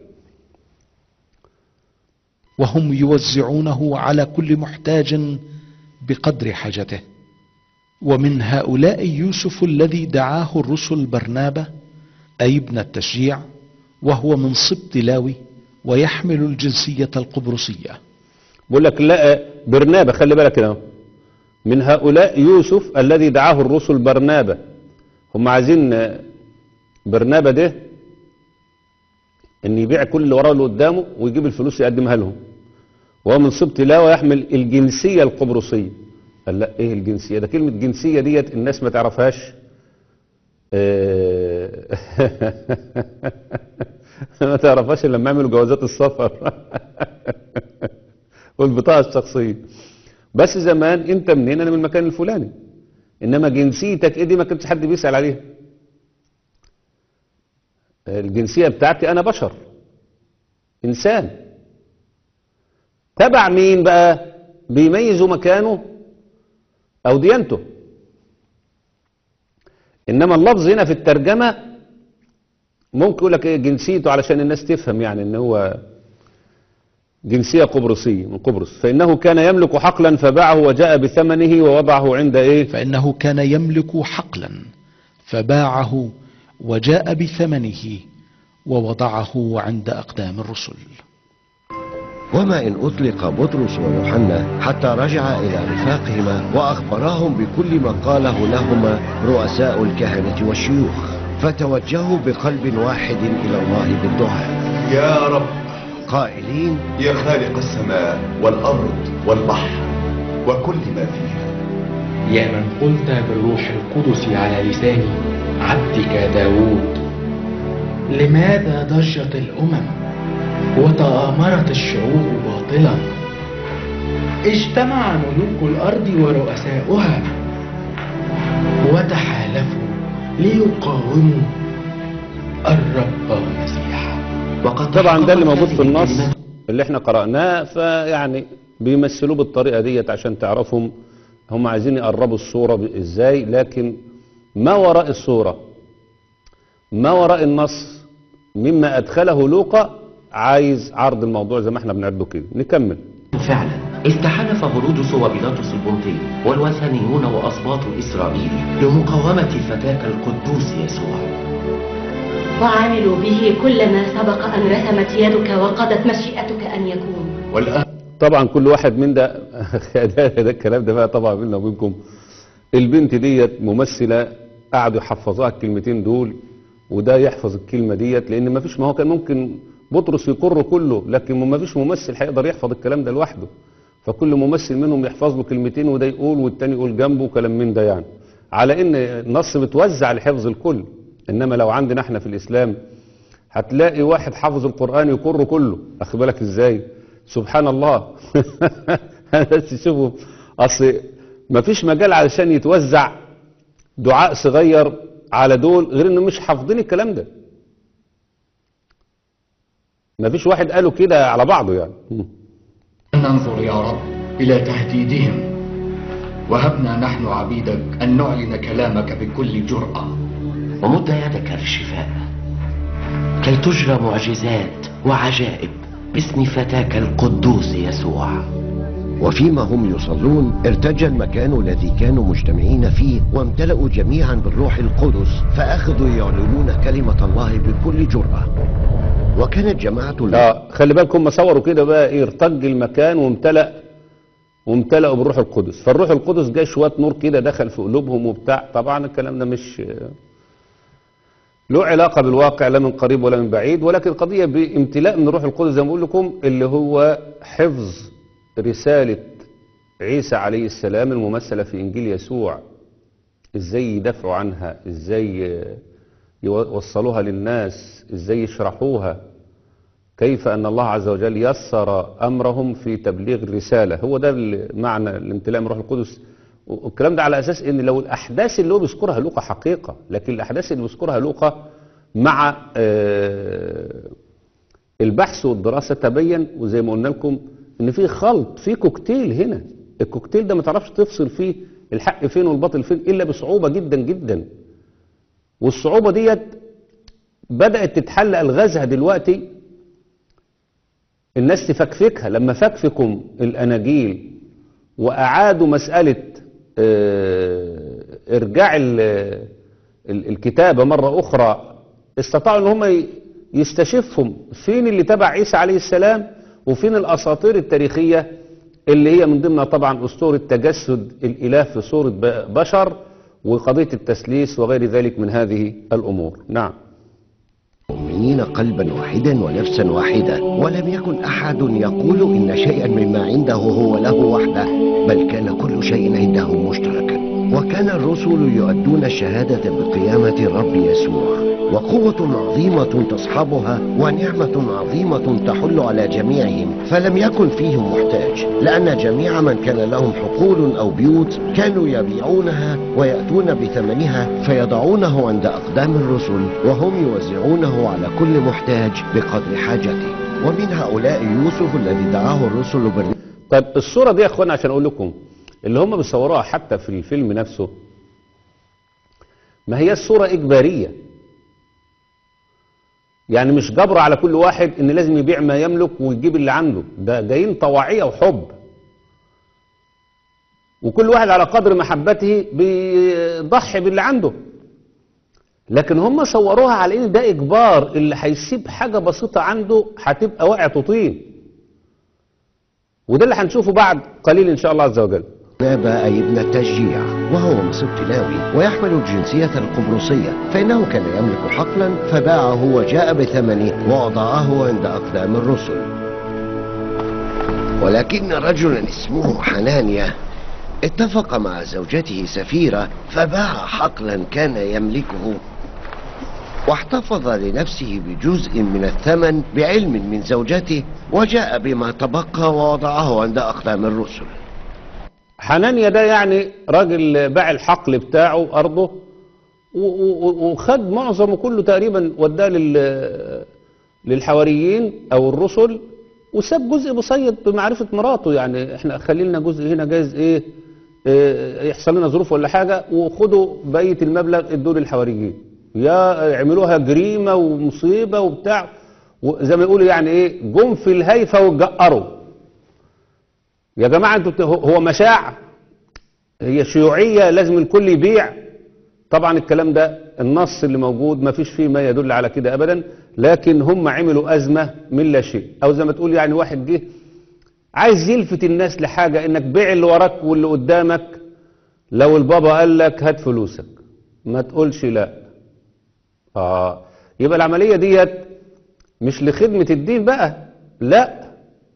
وهم يوزعونه على كل محتاج بقدر حاجته. ومن هؤلاء يوسف الذي دعاه الرسل برنابا، أي ابن التشجيع، وهو من سبط لاوي ويحمل الجنسية القبرصية. بقول لك لا، برنابا خلي بالك كده، من هؤلاء يوسف الذي دعاه الرسل برنابا. هم عايزين برنابا ده ان يبيع كل اللي وراه اللي قدامه ويجيب الفلوس يقدمها لهم، وهو من سبط الله ويحمل الجنسية القبرصية. قال لا، ايه الجنسية ده؟ كلمة جنسية ديت الناس ما تعرفهاش. اه ما تعرفهاش الا لما يعملوا جوازات السفر والبطاقة الشخصية. بس زمان انت منين؟ انا من المكان الفلاني. انما جنسيتك ايه دي ما كانش حد بيسأل عليها. الجنسية بتاعتي انا بشر، انسان. تبع مين بقى؟ بيميزوا مكانه او ديانته. انما اللفظ هنا في الترجمة ممكن يقول لك ايه جنسيته علشان الناس تفهم، يعني ان هو جنسية قبرصية من قبرص. فإنه كان يملك حقلا فباعه وجاء بثمنه ووضعه عند ايه؟ فإنه كان يملك حقلا فباعه وجاء بثمنه ووضعه عند أقدام الرسل. وما إن أطلق بطرس ويوحنا حتى رجع إلى رفاقهما وأخبراهم بكل ما قاله لهما رؤساء الكهنة والشيوخ، فتوجهوا بقلب واحد إلى الله بالدعاء: يا رب، قائلين: يا خالق السماء والأرض والبحر وكل ما فيها، يا من قلت بالروح القدس على لسان عبدك داود: لماذا ضجت الأمم وتآمرت الشعوب باطلا؟ اجتمع ملوك الأرض ورؤساؤها وتحالفوا ليقاوموا الرب المسيح. وقد طبعا ده اللي موجود في النص اللي احنا قرأناه، فيعني بيمثلوه بالطريقة ديت عشان تعرفهم هم عايزين يقربوا الصورة ازاي. لكن ما وراء الصورة، ما وراء النص مما أدخله لوقا، عايز عرض الموضوع زي ما احنا بنعرضه كده. نكمل. فعلا استحالف هرودس وبيلاطس البنطي والوثنيون وأسباط إسرائيل لمقاومة فتاك القدوس يسوع، وعملوا به كل ما سبق أن رسمت يدك وقضت مشيئتك أن يكون. والآن طبعا كل واحد من ده ده, ده الكلام ده بقى طبعا بيننا وبينكم. البنت ديت ممثلة قعدوا يحفظوها الكلمتين دول، وده يحفظ الكلمة ديت، لأن ما فيش، ما هو كان ممكن بطرس يقر كله، لكن ما فيش ممثل هيقدر يحفظ الكلام ده لوحده. فكل ممثل منهم يحفظ له كلمتين، وده يقول والتاني يقول جنبه كلام من ده، يعني على ان النص متوزع لحفظ الكل. انما لو عندنا احنا في الاسلام هتلاقي واحد حافظ القرآن يقر كله، اخد بالك ازاي؟ سبحان الله. بس شوفوا، اصل ما فيش مجال علشان يتوزع دعاء صغير على دول غير انه مش حافظين الكلام ده. ما فيش واحد قاله كده على بعضه يعني. ننظر يا رب إلى تهديدهم، وهبنا نحن عبيدك أن نعلن كلامك بكل جرأة. ومد يدك للشفاء كي تجرى معجزات وعجائب باسم فتاك القدوس يسوع. وفيما هم يصلون ارتج المكان الذي كانوا مجتمعين فيه وامتلأوا جميعا بالروح القدس، فأخذوا يعلنون كلمة الله بكل جرأة. وكانت جماعة لا خلي بالكم، هم صوروا كده بقى ايه، ارتج المكان وامتلأ وامتلأوا بالروح القدس. فالروح القدس جاي شوية نور كده دخل في قلوبهم وبتاع. طبعا الكلام ده مش له علاقة بالواقع لا من قريب ولا من بعيد، ولكن القضية بامتلاء من الروح القدس زي ما بقول لكم، اللي هو حفظ رسالة عيسى عليه السلام الممثلة في إنجيل يسوع. ازاي يدافعوا عنها، ازاي يوصلوها للناس، ازاي يشرحوها، كيف أن الله عز وجل يسر أمرهم في تبليغ الرسالة. هو ده معنى الامتلاء من الروح القدس. والكلام ده على أساس أن لو الأحداث اللي هو بيذكرها لوقا حقيقة، لكن الأحداث اللي بيذكرها لوقا مع البحث والدراسة تبين، وزي ما قلنا لكم ان في خلط، في كوكتيل هنا. الكوكتيل ده ما تعرفش تفصل فيه الحق فين والباطل فين الا بصعوبة جدا جدا. والصعوبة ديت بدأت تتحل الغازها دلوقتي، الناس تفكفكها. لما فكفكم الاناجيل واعادوا مسألة ارجاع الكتابة مرة اخرى، استطاعوا ان هم يستشفهم فين اللي تبع عيسى عليه السلام وفين الأساطير التاريخية اللي هي من ضمنها طبعا أسطورة تجسد الإله في صورة بشر وقضية التثليث وغير ذلك من هذه الأمور. نعم. المؤمنين قلبا واحدا ونفسا واحدة، ولم يكن أحد يقول إن شيئا مما عنده هو له وحده، بل كان كل شيء عنده مشتركا. وكان الرسل يؤدون الشهادة بقيامة الرب يسوع، وقوة عظيمة تصحبها ونعمة عظيمة تحل على جميعهم، فلم يكن فيهم محتاج، لأن جميع من كان لهم حقول أو بيوت كانوا يبيعونها ويأتون بثمنها فيضعونه عند أقدام الرسل، وهم يوزعونه على كل محتاج بقدر حاجته. ومن هؤلاء يوسف الذي دعاه الرسل بالرسل. طيب الصورة دي يا اخوانا عشان اقول لكم اللي هم بيصوروها حتى في الفيلم نفسه، ما هي الصورة إجبارية، يعني مش جبر على كل واحد ان لازم يبيع ما يملك ويجيب اللي عنده، ده جايين طواعية وحب، وكل واحد على قدر محبته بيضحي باللي عنده. لكن هم صوروها على ان ده اجبار، اللي هيسيب حاجة بسيطة عنده هتبقى واقعة طين، وده اللي هنشوفه بعد قليل ان شاء الله عز وجل. بابا أي ابن التشجيع، وهو من سبط لاوي ويحمل الجنسية القبرصية، فإنه كان يملك حقلا فباعه وجاء بثمنه ووضعه عند أقدام الرسل. ولكن رجلا اسمه حنانيا اتفق مع زوجته سفيرة فباع حقلا كان يملكه، واحتفظ لنفسه بجزء من الثمن بعلم من زوجته، وجاء بما تبقى ووضعه عند أقدام الرسل. حنانيا ده يعني راجل باع الحقل بتاعه أرضه وخد معظمه كله تقريبا وداه للحواريين أو الرسل، وساب جزء بسيط بمعرفة مراته، يعني احنا خلي لنا جزء هنا جايز ايه, إيه يحصل لنا ظروف ولا حاجة، وخدوا بقية المبلغ ادوه للحواريين، يا عملوها جريمة ومصيبة وبتاع، وزي ما يقولوا يعني ايه جم في الهيفة واتجقروا. يا جماعة انتوا هو مشاع، هي شيوعية لازم الكل يبيع؟ طبعا الكلام ده النص اللي موجود ما فيش فيه ما يدل على كده ابدا، لكن هم عملوا ازمة من لا شيء، او زي ما تقول يعني واحد جه عايز يلفت الناس لحاجة، انك بيع اللي وراك واللي قدامك، لو البابا قال لك هات فلوسك ما تقولش لا. اه يبقى العملية ديت مش لخدمة الدين بقى، لا،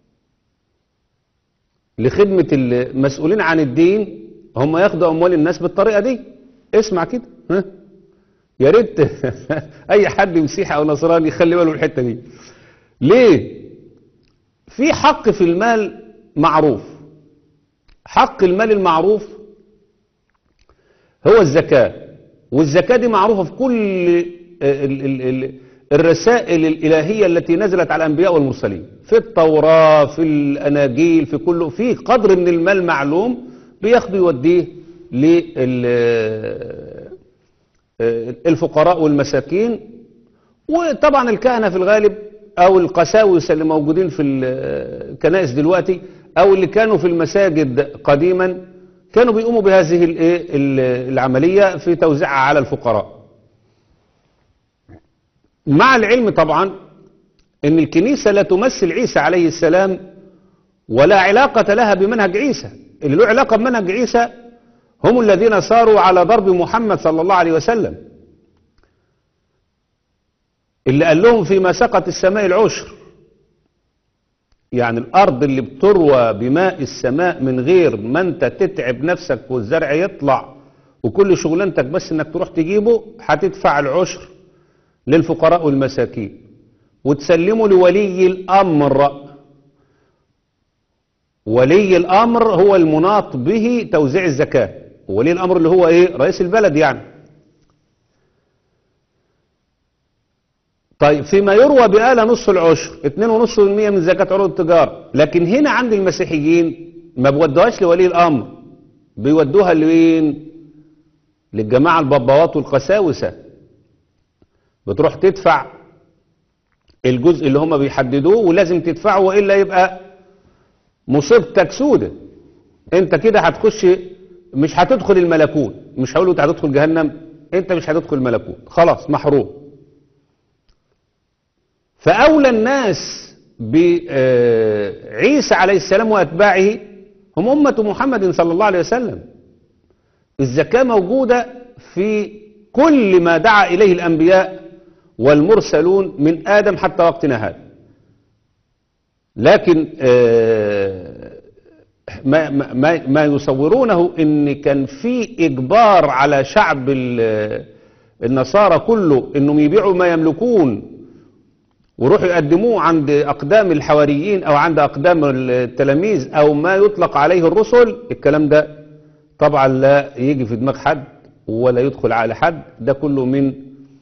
لخدمة المسؤولين عن الدين، هم ياخدوا اموال الناس بالطريقة دي. اسمع كده، ها يا ريت اي حد مسيحي او نصراني يخلي باله الحتة دي. ليه؟ في حق في المال معروف، حق المال المعروف هو الزكاة، والزكاة دي معروفة في كل ال ال ال الرسائل الإلهية التي نزلت على الأنبياء والمرسلين، في التوراة في الأناجيل في كله، في قدر من المال معلوم بياخده يوديه للفقراء والمساكين. وطبعا الكهنة في الغالب أو القساوسة اللي موجودين في الكنائس دلوقتي أو اللي كانوا في المساجد قديما كانوا بيقوموا بهذه العملية في توزيعها على الفقراء، مع العلم طبعا ان الكنيسة لا تمثل عيسى عليه السلام ولا علاقة لها بمنهج عيسى. اللي له علاقة بمنهج عيسى هم الذين صاروا على ضرب محمد صلى الله عليه وسلم، اللي قال لهم فيما سقط السماء العشر، يعني الارض اللي بتروى بماء السماء من غير ما انت تتعب نفسك والزرع يطلع وكل شغلانتك بس انك تروح تجيبه، هتدفع العشر للفقراء والمساكين وتسلمه لولي الأمر. ولي الأمر هو المناط به توزيع الزكاة، ولي الأمر اللي هو ايه؟ رئيس البلد يعني. طيب فيما يروى بآلة نص العشر اتنين ونص في المية من زكاة عروض التجارة، لكن هنا عند المسيحيين ما بيودوهاش لولي الأمر، بيودوها لوين؟ للجماعة البابوات والقساوسة. بتروح تدفع الجزء اللي هم بيحددوه ولازم تدفعه، وإلا يبقى مصيبتك سودة، انت كده هتخش مش هتدخل الملكوت، مش هقوله انت هتدخل جهنم، انت مش هتدخل الملكوت، خلاص محروم. فأولى الناس بعيسى عليه السلام وأتباعه هم أمة محمد صلى الله عليه وسلم. الزكاة موجودة في كل ما دعا إليه الأنبياء والمرسلون من آدم حتى وقتنا هذا. لكن ما, ما, ما يصورونه ان كان في اجبار على شعب النصارى كله انهم يبيعوا ما يملكون ويروحوا يقدموه عند اقدام الحواريين او عند اقدام التلاميذ او ما يطلق عليه الرسل. الكلام ده طبعا لا يجي في دماغ حد ولا يدخل على حد، ده كله من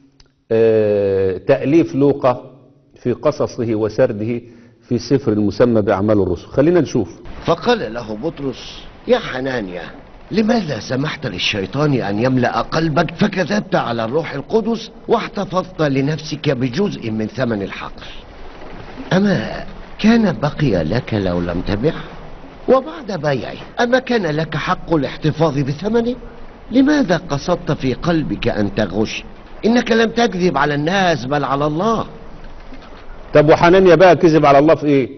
تأليف لوقا في قصصه وسرده في سفر المسمى بأعمال الرسل. خلينا نشوف. فقال له بطرس: يا حنانيا، لماذا سمحت للشيطان أن يملأ قلبك فكذبت على الروح القدس واحتفظت لنفسك بجزء من ثمن الحقل؟ أما كان بقي لك لو لم تبعه؟ وبعد بيعه أما كان لك حق الاحتفاظ بثمنه؟ لماذا قصدت في قلبك أن تغش؟ إنك لم تكذب على الناس بل على الله. طب وحنانيا بقى كذب على الله في ايه؟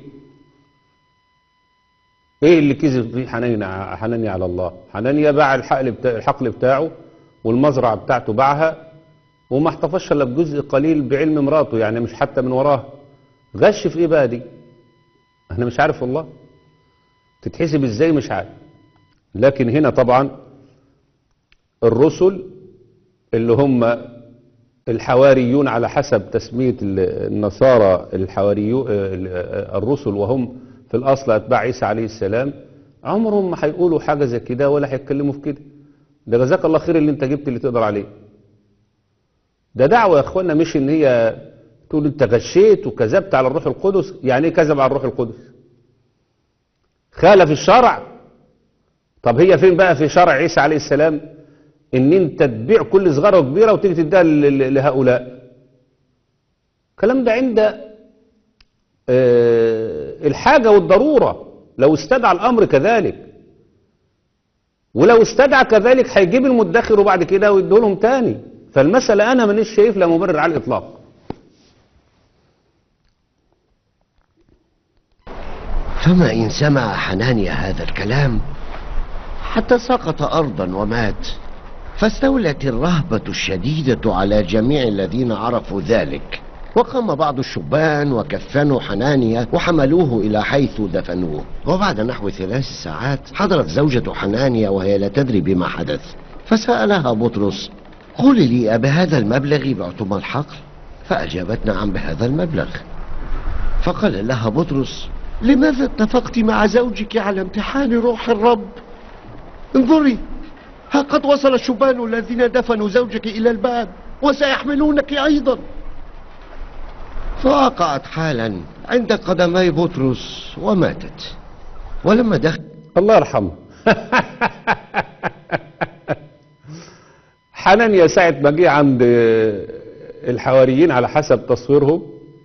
ايه اللي كذب فيه حنانيا حنانيا على الله؟ حنانيا باع الحقل بتاع الحقل بتاعه والمزرعه بتاعته باعها وما احتفظش الا بجزء قليل بعلم مراته، يعني مش حتى من وراه. غش في ايه بقى دي؟ انا مش عارف والله تتحسب ازاي، مش عارف. لكن هنا طبعا الرسل اللي هم الحواريون على حسب تسمية النصارى الحواريون الرسل، وهم في الأصل أتباع عيسى عليه السلام، عمرهم ما هيقولوا حاجة زي كده ولا هيتكلموا في كده. ده جزاك الله خير اللي انت جبت اللي تقدر عليه. ده دعوة يا اخوانا، مش ان هي تقول انت غشيت وكذبت على الروح القدس. يعني ايه كذب على الروح القدس؟ خالف الشرع. طب هي فين بقى في شرع عيسى عليه السلام ان انت تبيع كل صغيرة وكبيرة وتيجي تديها لهؤلاء؟ الكلام ده عند اه الحاجة والضرورة لو استدعى الامر كذلك، ولو استدعى كذلك هيجيب المدخر وبعد كده ويديه لهم تاني. فالمسألة انا مانيش شايف لها مبرر على الاطلاق. فما إن سمع حنانيا هذا الكلام حتى سقط أرضا ومات، فاستولت الرهبة الشديدة على جميع الذين عرفوا ذلك، وقام بعض الشبان وكفنوا حنانيا وحملوه إلى حيث دفنوه. وبعد نحو ثلاث ساعات حضرت زوجة حنانيا وهي لا تدري بما حدث، فسألها بطرس: قولي لي، أبهذا المبلغ بعتم الحقل؟ فأجابت: نعم بهذا المبلغ. فقال لها بطرس: لماذا اتفقت مع زوجك على امتحان روح الرب؟ انظري، ها قد وصل الشبان الذين دفنوا زوجك إلى الباب وسيحملونك أيضا. فوقعت حالا عند قدمي بطرس وماتت. ولما دخل الله يرحمه حنانيا ساعة ما جه عند الحواريين على حسب تصويرهم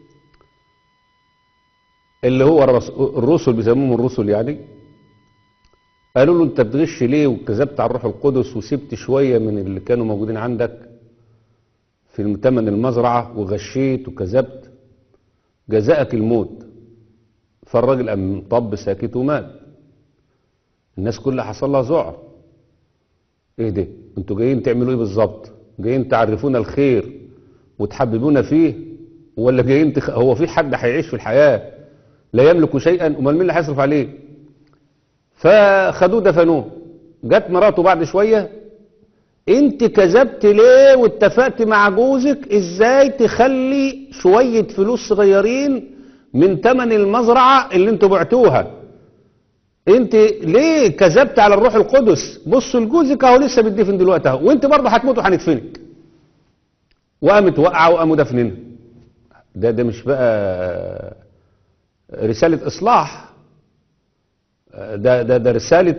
اللي هو الرسل بيسموهم الرسل، يعني قالوا له انت بتغش ليه وكذبت على الروح القدس وسبت شوية من اللي كانوا موجودين عندك في ثمن المزرعة وغشيت وكذبت، جزاءك الموت. فالراجل قام طب ساكت ومات. الناس كلها حصل لها ذعر. ايه ده؟ انتوا جايين تعملوا ايه بالظبط؟ جايين تعرفونا الخير وتحببونا فيه، ولا جايين تخ... هو في حد هيعيش في الحياة لا يملك شيئا؟ امال مين اللي هيصرف عليه؟ فخدوه دفنوه. جت مراته بعد شوية: انت كذبت ليه واتفقت مع جوزك ازاي تخلي شوية فلوس صغيرين من ثمن المزرعة اللي انتوا بعتوها؟ انت ليه كذبت على الروح القدس؟ بصوا لجوزك اهو لسه بيدفن دلوقتي اهو، وانت برضه هتموت وهندفنك. وقامت وقعه وقاموا دفنينها. ده ده مش بقى رسالة اصلاح، ده ده ده رسالة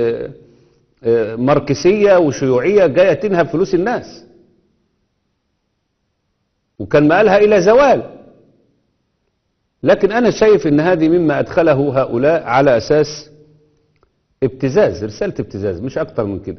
ماركسية وشيوعية جاية تنهب فلوس الناس، وكان مآلها إلى زوال. لكن أنا شايف إن هذه مما أدخله هؤلاء على أساس ابتزاز، رسالة ابتزاز مش أكتر من كده.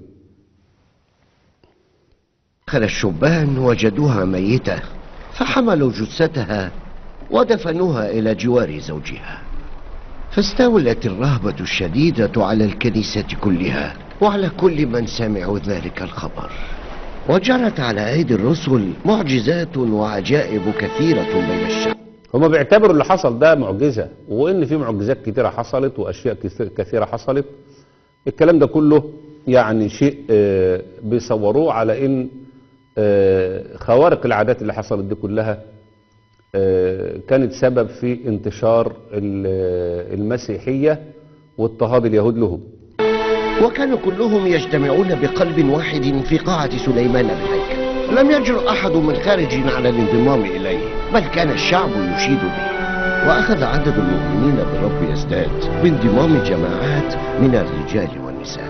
دخل الشبان وجدوها ميتة، فحملوا جثتها ودفنوها إلى جوار زوجها. فاستولت الرهبة الشديدة على الكنيسة كلها وعلى كل من سمعوا ذلك الخبر. وجرت على أيدي الرسل معجزات وعجائب كثيرة بين الشعب. هما بيعتبروا اللي حصل ده معجزة، وإن في معجزات كثيرة حصلت وأشياء كثيرة حصلت. الكلام ده كله يعني شيء آه بيصوروه على إن آه خوارق العادات اللي حصلت دي كلها آه كانت سبب في انتشار المسيحية واضطهاد اليهود لهم. وكانوا كلهم يجتمعون بقلب واحد في قاعة سليمان بالهيكل، لم يجرؤ أحد من خارج على الانضمام إليه، بل كان الشعب يشيد به. وأخذ عدد المؤمنين بالرب يزداد بانضمام جماعات من الرجال والنساء.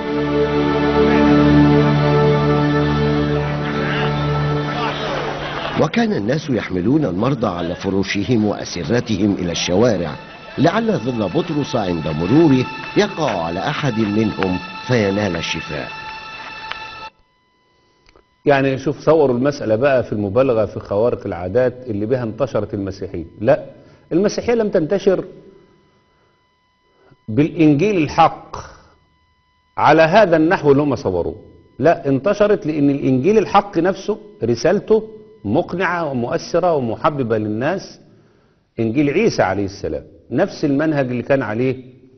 وكان الناس يحملون المرضى على فراشهم وأسرتهم إلى الشوارع، لعل ظل بطرس عند مروره يقع على أحد منهم فينال الشفاء. يعني شوف صوروا المسألة بقى في المبالغة في خوارق العادات اللي بها انتشرت المسيحية. لا، المسيحية لم تنتشر بالإنجيل الحق على هذا النحو اللي هم صوروه، لا، انتشرت لأن الإنجيل الحق نفسه رسالته مقنعة ومؤثرة ومحببة للناس. إنجيل عيسى عليه السلام نفس المنهج اللي كان عليه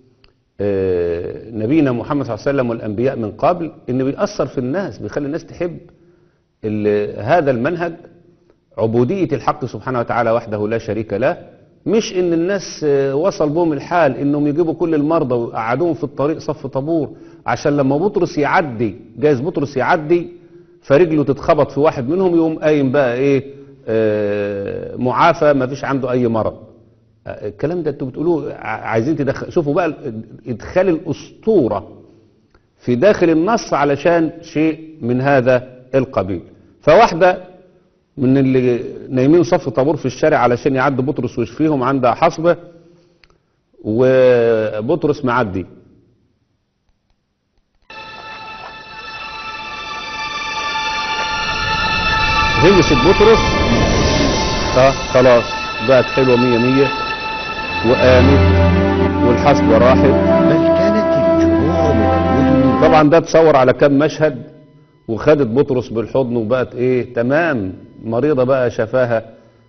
نبينا محمد صلى الله عليه وسلم والأنبياء من قبل، إنه بيأثر في الناس، بيخلي الناس تحب هذا المنهج، عبودية الحق سبحانه وتعالى وحده لا شريك له. مش إن الناس وصل بهم الحال إنهم يجيبوا كل المرضى ويقعدوهم في الطريق صف طابور عشان لما بطرس يعدي، جايز بطرس يعدي فرجله تتخبط في واحد منهم يقوم قايم بقى إيه آه معافى ما فيش عنده أي مرض. الكلام ده انتوا بتقولوه عايزين تدخل. شوفوا بقى ادخال الاسطوره في داخل النص علشان شيء من هذا القبيل. فواحده من اللي نايمين صف طابور في الشارع علشان يعدي بطرس ويشفيهم عندها حصبه، وبطرس معدي هيمسك بطرس اه خلاص بقت حلوه مية مية وقامت والحصبة راحت. بل كانت الجموع من المدن. طبعا ده تصور على كم مشهد، وخدت بطرس بالحضن وبقت ايه تمام مريضة بقى، شفاها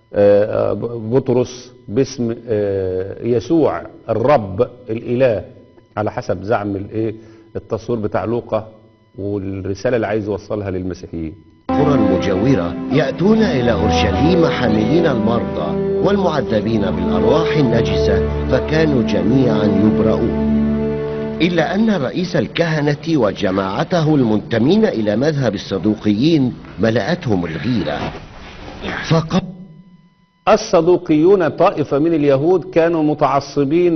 بطرس باسم يسوع الرب الإله على حسب زعم الايه التصوير بتاع لوقا والرسالة اللي عايز يوصلها للمسيحيين. القرى المجاورة يأتون إلى أورشليم حاملين المرضى والمعذبين بالأرواح النجسة، فكانوا جميعا يبرؤون، إلا أن رئيس الكهنة وجماعته المنتمين إلى مذهب الصدوقيين ملأتهم الغيرة. فقط الصدوقيون طائفة من اليهود كانوا متعصبين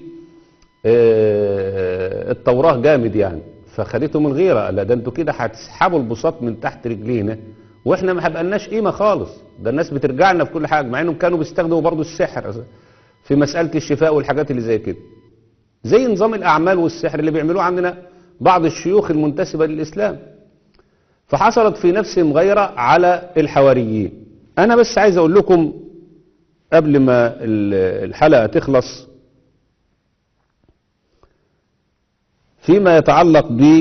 للتوراة جامد يعني، فخدتهم الغيرة. لا ده انتوا كده هتسحبوا البساط من تحت رجلينا واحنا ما هبقالناش قيمه خالص، ده الناس بترجع لنا في كل حاجه، مع انهم كانوا بيستخدموا برضو السحر في مساله الشفاء والحاجات اللي زي كده، زي نظام الاعمال والسحر اللي بيعملوه عندنا بعض الشيوخ المنتسبه للاسلام. فحصلت في نفسهم غيره على الحواريين. انا بس عايز اقول لكم قبل ما الحلقه تخلص فيما يتعلق ب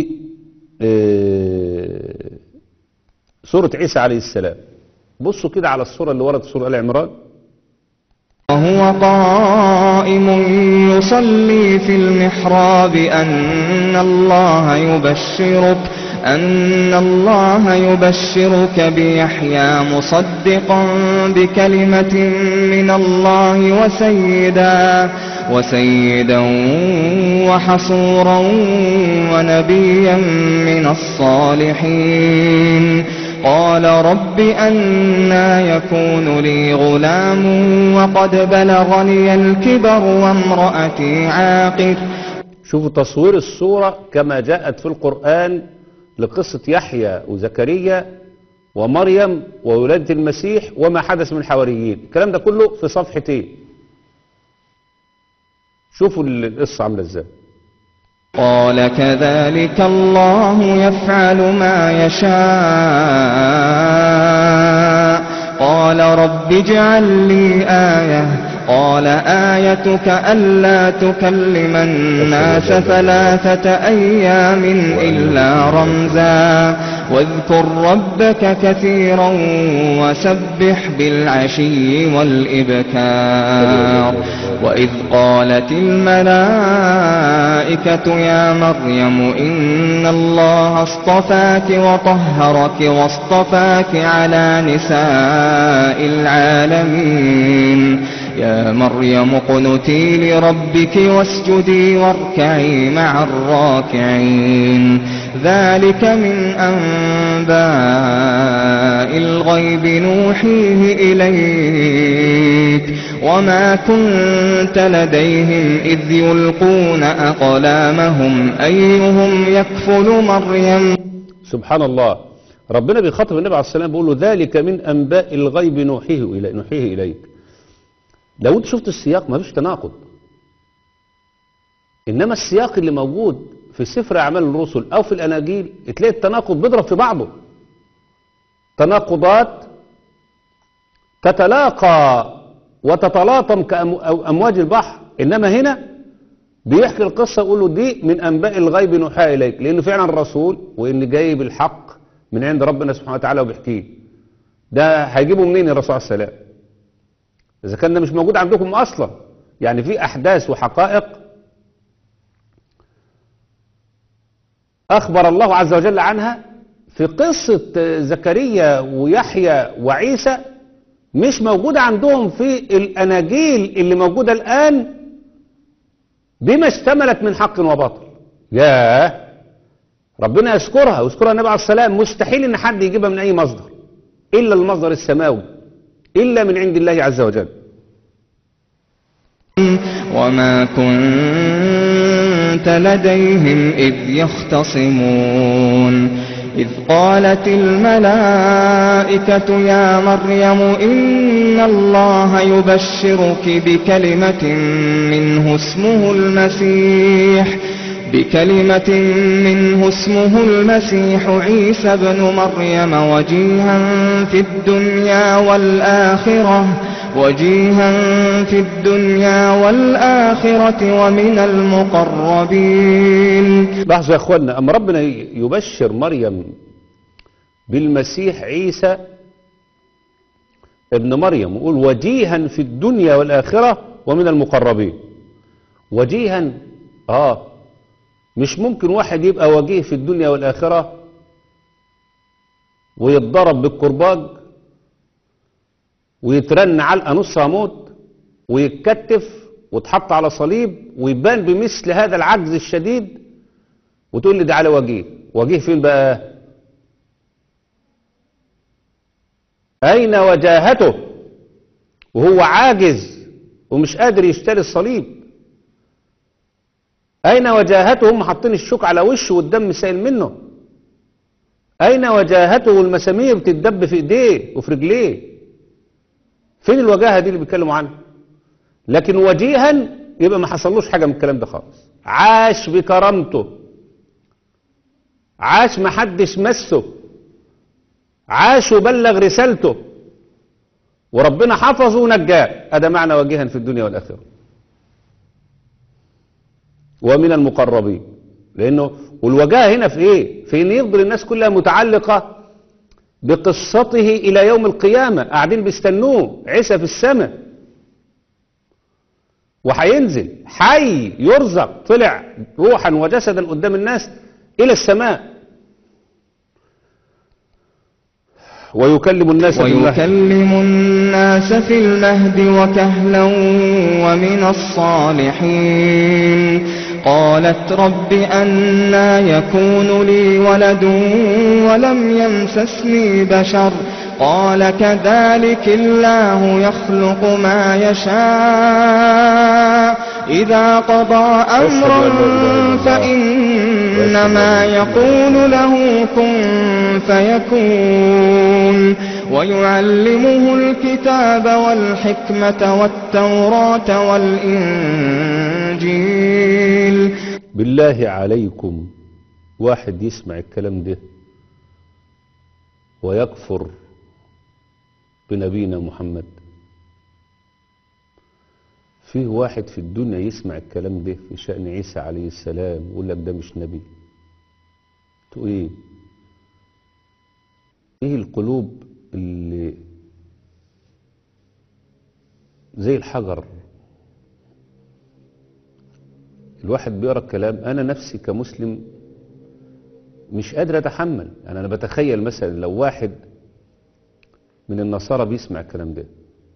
سورة عيسى عليه السلام. بصوا كده على الصورة اللي وردت سورة آل عمران. وهو قائم يصلي في المحراب أن الله يبشرك أن الله يبشرك بيحيى مصدقا بكلمة من الله وسيدا وسيدا وحصورا ونبيا من الصالحين. قال رب أنى يكون لي غلام وقد بلغني الكبر وامرأتي عاقر. شوفوا تصوير الصورة كما جاءت في القرآن لقصة يحيى وزكريا ومريم وولادة المسيح وما حدث من الحواريين. الكلام ده كله في صفحتين. شوفوا القصة عاملة ازاي. قال كذلك الله يفعل ما يشاء. قال رب اجعل لي آية. قال آيتك ألا تكلم الناس ثلاثة أيام إلا رمزا واذكر ربك كثيرا وسبح بالعشي والإبكار وإذ قالت الملائكة يا مريم إن الله اصطفاك وطهرك واصطفاك على نساء العالمين يا مريم اقنتي لربك واسجدي واركعي مع الراكعين ذلك من أنباء الغيب نوحيه إليك وما كنت لديهم إذ يلقون أقلامهم أيهم يكفل مريم. سبحان الله، ربنا بيخاطب النبي عليه الصلاة والسلام بيقول له ذلك من أنباء الغيب نوحيه إليك نوحيه إليك. لو انت شفت السياق ما فيش تناقض، انما السياق اللي موجود في سفر اعمال الرسل او في الاناجيل تلاقي التناقض بيضرب في بعضه، تناقضات تتلاقى وتتلاطم كامواج البحر. انما هنا بيحكي القصه يقول له دي من انباء الغيب نوحيها اليك، لانه فعلا الرسول وان جايب الحق من عند ربنا سبحانه وتعالى وبيحكيه. ده هيجيبه منين الرسول عليه السلام إذا كان ده مش موجود عندكم أصلا؟ يعني في أحداث وحقائق أخبر الله عز وجل عنها في قصة زكريا ويحيى وعيسى مش موجودة عندهم في الأناجيل اللي موجودة الآن بما اشتملت من حق وباطل. ياه، ربنا يذكرها ويذكرها النبي عليه السلام. مستحيل إن حد يجيبها من أي مصدر إلا المصدر السماوي، إلا من عند الله عز وجل. وما كنت لديهم إذ يختصمون إذ قالت الملائكة يا مريم إن الله يبشرك بكلمة منه اسمه المسيح بكلمة منه اسمه المسيح عيسى ابن مريم وجيها في الدنيا والآخرة وجيها في الدنيا والآخرة ومن المقربين. لاحظوا يا اخوانا، اما ربنا يبشر مريم بالمسيح عيسى ابن مريم يقول وجيها في الدنيا والآخرة ومن المقربين. وجيها اه مش ممكن واحد يبقى وجيه في الدنيا والآخرة ويتضرب بالكرباج ويترن علقة نص موت ويتكتف وتحط على صليب ويبان بمثل هذا العجز الشديد وتقول لي ده على وجيه. وجيه فين بقى؟ أين وجاهته وهو عاجز ومش قادر يشتري الصليب؟ أين وجاهته؟ هم حاطين الشوك على وشه والدم سائل منه. أين وجاهته والمسامير بتتدب في إيديه وفي رجليه؟ فين الوجاهة دي اللي بيتكلموا عنها؟ لكن وجيها يبقى ما حصلوش حاجة من الكلام ده خالص. عاش بكرامته، عاش ما حدش مسه، عاش وبلغ رسالته وربنا حفظه ونجاه. هذا معنى وجيها في الدنيا والآخرة ومن المقربين. لأنه والوجاهة هنا في إيه؟ في إن يفضل الناس كلها متعلقة بقصته إلى يوم القيامة، قاعدين بيستنوه عيسى في السماء وهينزل حي يرزق، طلع روحا وجسدا قدام الناس إلى السماء ويكلم الناس ويكلم الناس في المهد وكهلا ومن الصالحين. قالت رب أنى يكون لي ولد ولم يمسسني بشر قال كذلك الله يخلق ما يشاء إذا قضى أمرا فإنما يقول له كن فيكون. ويعلمه الكتاب والحكمة والتوراة والإنجيل. بالله عليكم واحد يسمع الكلام ده ويكفر بنبينا محمد؟ فيه واحد في الدنيا يسمع الكلام ده في شأن عيسى عليه السلام ويقول لك ده مش نبي؟ تقول ايه؟ ايه القلوب اللي زي الحجر، الواحد بيقرأ الكلام، انا نفسي كمسلم مش قادر اتحمل. يعني انا بتخيل مثلا لو واحد من النصارى بيسمع الكلام ده،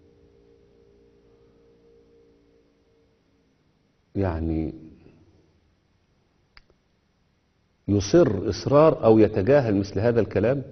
يعني يصر إصرار أو يتجاهل مثل هذا الكلام.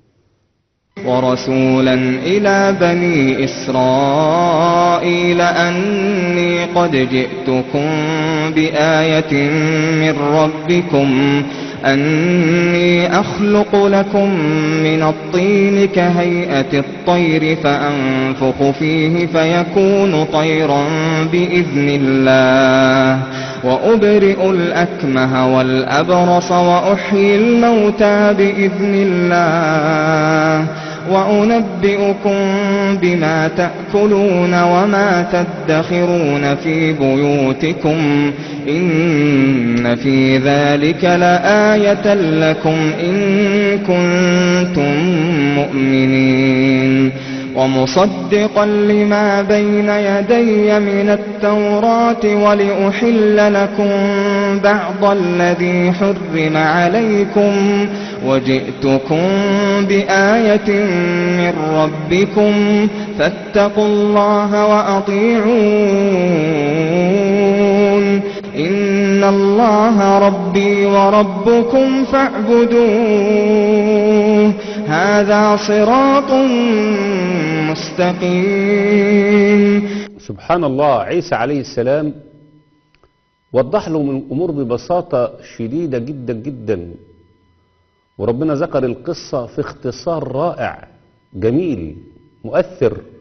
ورسولا إلى بني إسرائيل أني قد جئتكم بآية من ربكم أني أخلق لكم من الطين كهيئة الطير فأنفخ فيه فيكون طيرا بإذن الله وأبرئ الأكمه والأبرص وأحيي الموتى بإذن الله وأنبئكم بما تأكلون وما تدخرون في بيوتكم إن في ذلك لآية لكم إن كنتم مؤمنين ومصدقا لما بين يدي من التوراة ولأحل لكم بعض الذي حرم عليكم وجئتكم بآية من ربكم فاتقوا الله وأطيعون إن الله ربي وربكم فاعبدوه هذا صراط مستقيم. سبحان الله، عيسى عليه السلام وضح له من الأمور ببساطة شديدة جدا جدا، وربنا ذكر القصة في اختصار رائع جميل مؤثر.